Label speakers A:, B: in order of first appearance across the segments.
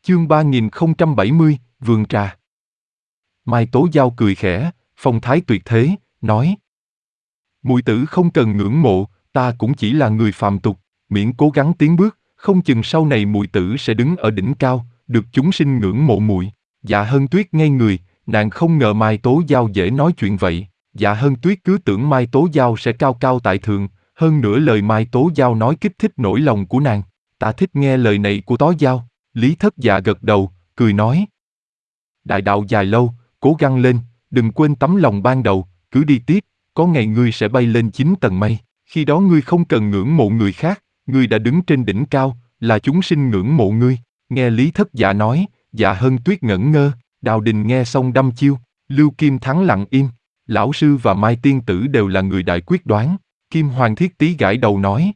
A: Chương 3070, Vườn Trà. Mai Tố Giao cười khẽ, phong thái tuyệt thế, nói: Muội tử không cần ngưỡng mộ, ta cũng chỉ là người phàm tục, miễn cố gắng tiến bước, không chừng sau này muội tử sẽ đứng ở đỉnh cao, được chúng sinh ngưỡng mộ muội. Dạ Hân Tuyết ngây người, nàng không ngờ Mai Tố Giao dễ nói chuyện vậy. Dạ Hân Tuyết cứ tưởng Mai Tố Giao sẽ cao cao tại thượng, hơn nữa lời Mai Tố Giao nói kích thích nỗi lòng của nàng. Ta thích nghe lời này của Tố Giao. Lý Thất Dạ gật đầu, cười nói: Đại đạo dài lâu, cố gắng lên, đừng quên tấm lòng ban đầu, cứ đi tiếp, có ngày ngươi sẽ bay lên 9 tầng mây. Khi đó ngươi không cần ngưỡng mộ người khác, ngươi đã đứng trên đỉnh cao, là chúng sinh ngưỡng mộ ngươi. Nghe Lý Thất Dạ nói, Dạ Hân Tuyết ngẩn ngơ, Đào Đình nghe xong đăm chiêu, Lưu Kim Thắng lặng im. Lão sư và Mai Tiên Tử đều là người đại quyết đoán. Kim Hoàng Thiết Tý gãi đầu nói: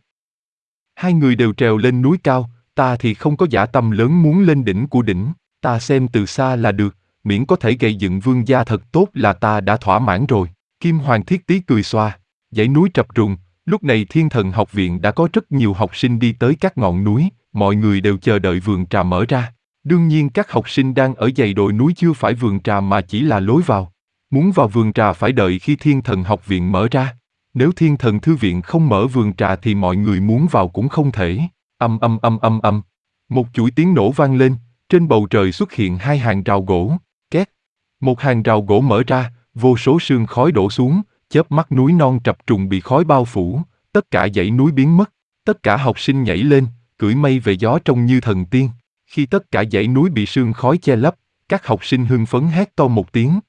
A: Hai người đều trèo lên núi cao, ta thì không có dã tâm lớn muốn lên đỉnh của đỉnh, ta xem từ xa là được, miễn có thể gây dựng vương gia thật tốt là ta đã thỏa mãn rồi. Kim Hoàng Thiết Tý cười xoa, dãy núi trập trùng, lúc này Thiên Thần Học Viện đã có rất nhiều học sinh đi tới các ngọn núi, mọi người đều chờ đợi vườn trà mở ra. Đương nhiên các học sinh đang ở dãy đồi núi chưa phải vườn trà mà chỉ là lối vào. Muốn vào vườn trà phải đợi khi Thiên Thần Học Viện mở ra. Nếu Thiên Thần Thư Viện không mở vườn trà thì mọi người muốn vào cũng không thể. Âm âm âm âm âm. Một chuỗi tiếng nổ vang lên, trên bầu trời xuất hiện hai hàng rào gỗ. Két. Một hàng rào gỗ mở ra, vô số sương khói đổ xuống, chớp mắt núi non trập trùng bị khói bao phủ, tất cả dãy núi biến mất. Tất cả học sinh nhảy lên, cưỡi mây về gió trông như thần tiên. Khi tất cả dãy núi bị sương khói che lấp, các học sinh hưng phấn hét to một tiếng.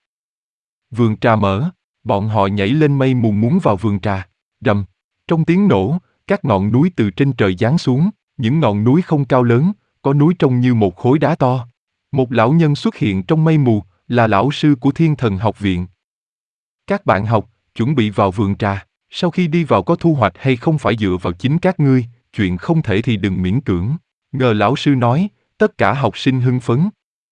A: Vườn trà mở, bọn họ nhảy lên mây mù muốn vào vườn trà. Rầm, trong tiếng nổ, các ngọn núi từ trên trời giáng xuống, những ngọn núi không cao lớn, có núi trông như một khối đá to. Một lão nhân xuất hiện trong mây mù, là lão sư của Thiên Thần Học Viện. Các bạn học, chuẩn bị vào vườn trà, sau khi đi vào có thu hoạch hay không phải dựa vào chính các ngươi, chuyện không thể thì đừng miễn cưỡng. Ngờ lão sư nói, tất cả học sinh hưng phấn.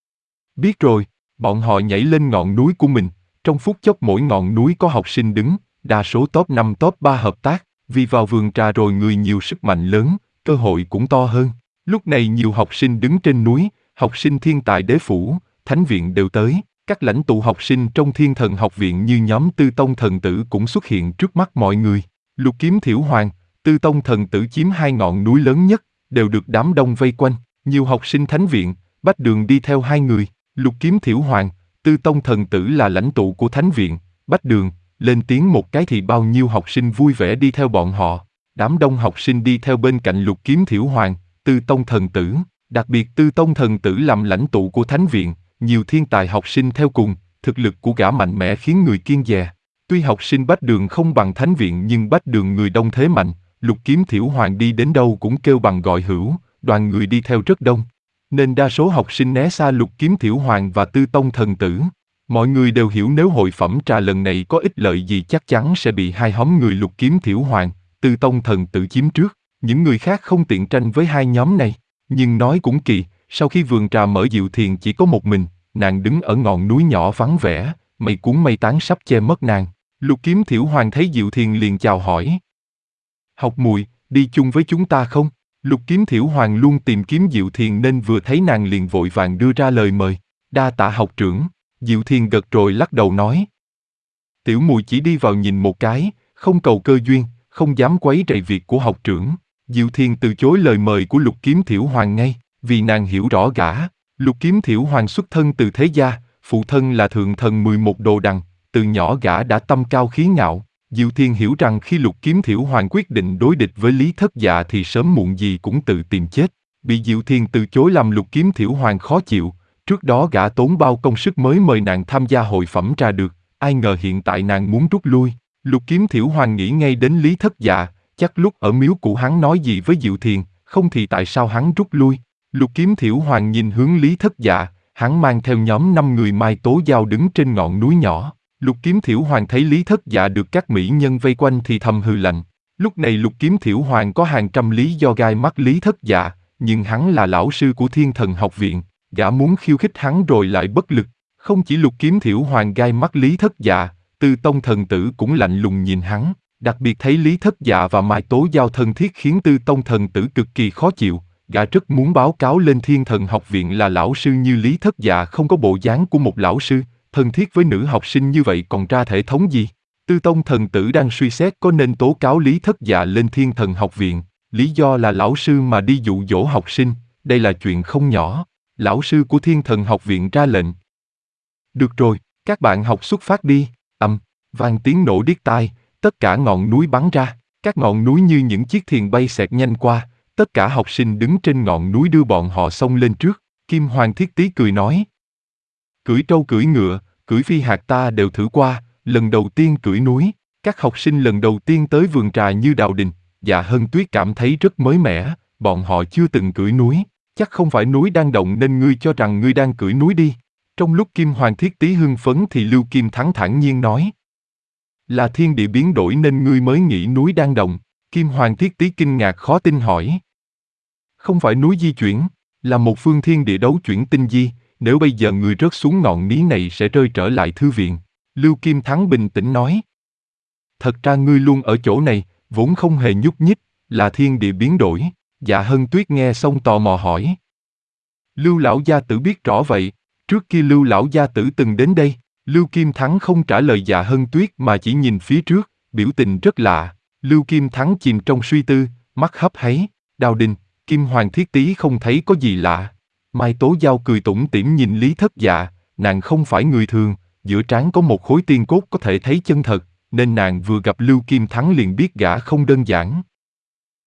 A: Biết rồi, bọn họ nhảy lên ngọn núi của mình, trong phút chốc mỗi ngọn núi có học sinh đứng, đa số top 5 top 3 hợp tác, vì vào vườn trà rồi người nhiều sức mạnh lớn, cơ hội cũng to hơn. Lúc này nhiều học sinh đứng trên núi, học sinh Thiên Tài Đế Phủ, Thánh Viện đều tới, các lãnh tụ học sinh trong Thiên Thần Học Viện như nhóm Tư Tông Thần Tử cũng xuất hiện trước mắt mọi người. Lục Kiếm Thiểu Hoàng, Tư Tông Thần Tử chiếm hai ngọn núi lớn nhất, đều được đám đông vây quanh, nhiều học sinh Thánh Viện, Bách Đường đi theo hai người, Lục Kiếm Thiểu Hoàng, Tư Tông Thần Tử là lãnh tụ của Thánh Viện, Bách Đường, lên tiếng một cái thì bao nhiêu học sinh vui vẻ đi theo bọn họ. Đám đông học sinh đi theo bên cạnh Lục Kiếm Thiểu Hoàng, Tư Tông Thần Tử, đặc biệt Tư Tông Thần Tử làm lãnh tụ của Thánh Viện, nhiều thiên tài học sinh theo cùng, thực lực của gã mạnh mẽ khiến người kiêng dè. Tuy học sinh Bách Đường không bằng Thánh Viện nhưng Bách Đường người đông thế mạnh, Lục Kiếm Thiểu Hoàng đi đến đâu cũng kêu bằng gọi hữu, đoàn người đi theo rất đông. Nên đa số học sinh né xa Lục Kiếm Thiểu Hoàng và Tư Tông Thần Tử. Mọi người đều hiểu nếu hội phẩm trà lần này có ích lợi gì chắc chắn sẽ bị hai nhóm người Lục Kiếm Thiểu Hoàng, Tư Tông Thần Tử chiếm trước. Những người khác không tiện tranh với hai nhóm này. Nhưng nói cũng kỳ, sau khi vườn trà mở Diệu Thiền chỉ có một mình, nàng đứng ở ngọn núi nhỏ vắng vẻ, mây cuốn mây tán sắp che mất nàng. Lục Kiếm Thiểu Hoàng thấy Diệu Thiền liền chào hỏi. Học muội, đi chung với chúng ta không? Lục Kiếm Thiểu Hoàng luôn tìm kiếm Diệu Thiền nên vừa thấy nàng liền vội vàng đưa ra lời mời. Đa tạ học trưởng. Diệu Thiền gật rồi lắc đầu nói. Tiểu muội chỉ đi vào nhìn một cái, không cầu cơ duyên, không dám quấy rầy việc của học trưởng. Diệu Thiền từ chối lời mời của Lục Kiếm Thiểu Hoàng ngay, vì nàng hiểu rõ gã. Lục Kiếm Thiểu Hoàng xuất thân từ thế gia, phụ thân là thượng thần 11 đồ đằng, từ nhỏ gã đã tâm cao khí ngạo. Diệu Thiền hiểu rằng khi Lục Kiếm Thiểu Hoàng quyết định đối địch với Lý Thất Dạ thì sớm muộn gì cũng tự tìm chết. Bị Diệu Thiền từ chối làm Lục Kiếm Thiểu Hoàng khó chịu, trước đó gã tốn bao công sức mới mời nàng tham gia hội phẩm trà được, ai ngờ hiện tại nàng muốn rút lui. Lục Kiếm Thiểu Hoàng nghĩ ngay đến Lý Thất Dạ, chắc lúc ở miếu cũ hắn nói gì với Diệu Thiền, không thì tại sao hắn rút lui. Lục Kiếm Thiểu Hoàng nhìn hướng Lý Thất Dạ, hắn mang theo nhóm 5 người Mai Tố Giao đứng trên ngọn núi nhỏ. Lục Kiếm Thiểu Hoàng thấy Lý Thất Dạ được các mỹ nhân vây quanh thì thầm hừ lạnh. Lúc này Lục Kiếm Thiểu Hoàng có hàng trăm lý do gai mắt Lý Thất Dạ, nhưng hắn là lão sư của Thiên Thần Học Viện, gã muốn khiêu khích hắn rồi lại bất lực. Không chỉ Lục Kiếm Thiểu Hoàng gai mắt Lý Thất Dạ, Tư Tông Thần Tử cũng lạnh lùng nhìn hắn, đặc biệt thấy Lý Thất Dạ và Mai Tố Giao thân thiết khiến Tư Tông Thần Tử cực kỳ khó chịu, Gã rất muốn báo cáo lên Thiên Thần học viện là lão sư như Lý Thất Dạ không có bộ dáng của một lão sư, thân thiết với nữ học sinh như vậy còn ra thể thống gì. Tư Tông thần tử đang suy xét có nên tố cáo Lý Thất Dạ lên Thiên Thần học viện, lý do là lão sư mà đi dụ dỗ học sinh, đây là chuyện không nhỏ. Lão sư của Thiên Thần học viện ra lệnh. Được rồi, các bạn học xuất phát đi. Vang tiếng nổ điếc tai, tất cả ngọn núi bắn ra, các ngọn núi như những chiếc thuyền bay xẹt nhanh qua, tất cả học sinh đứng trên ngọn núi đưa bọn họ xông lên trước. Kim Hoàng Thiết Tý cười nói. Cưỡi trâu cưỡi ngựa, cưỡi phi hạt ta đều thử qua, lần đầu tiên cưỡi núi. Các học sinh lần đầu tiên tới vườn trà như Đào Đình, Dạ Hân Tuyết cảm thấy rất mới mẻ, bọn họ chưa từng cưỡi núi. Chắc không phải núi đang động nên ngươi cho rằng ngươi đang cưỡi núi đi. Trong lúc Kim Hoàng Thiết Tý hưng phấn thì Lưu Kim Thắng thản nhiên nói. Là thiên địa biến đổi nên ngươi mới nghĩ núi đang động. Kim Hoàng Thiết Tý kinh ngạc khó tin hỏi. Không phải núi di chuyển, là một phương thiên địa đấu chuyển tinh di, nếu bây giờ ngươi rớt xuống ngọn núi này sẽ rơi trở lại thư viện. Lưu Kim Thắng bình tĩnh nói. Thật ra ngươi luôn ở chỗ này, vốn không hề nhúc nhích, là thiên địa biến đổi. Dạ Hân Tuyết nghe xong tò mò hỏi. Lưu lão gia tử biết rõ vậy, trước kia Lưu lão gia tử từng đến đây. Lưu Kim Thắng không trả lời Dạ Hân Tuyết mà chỉ nhìn phía trước, biểu tình rất lạ. Lưu Kim Thắng chìm trong suy tư, mắt hấp háy. Đào Đình, Kim Hoàng Thiết Tý không thấy có gì lạ. Mai Tố Giao cười tủm tỉm nhìn Lý Thất Dạ, nàng không phải người thường, giữa trán có một khối tiên cốt có thể thấy chân thật, nên nàng vừa gặp Lưu Kim Thắng liền biết gã không đơn giản.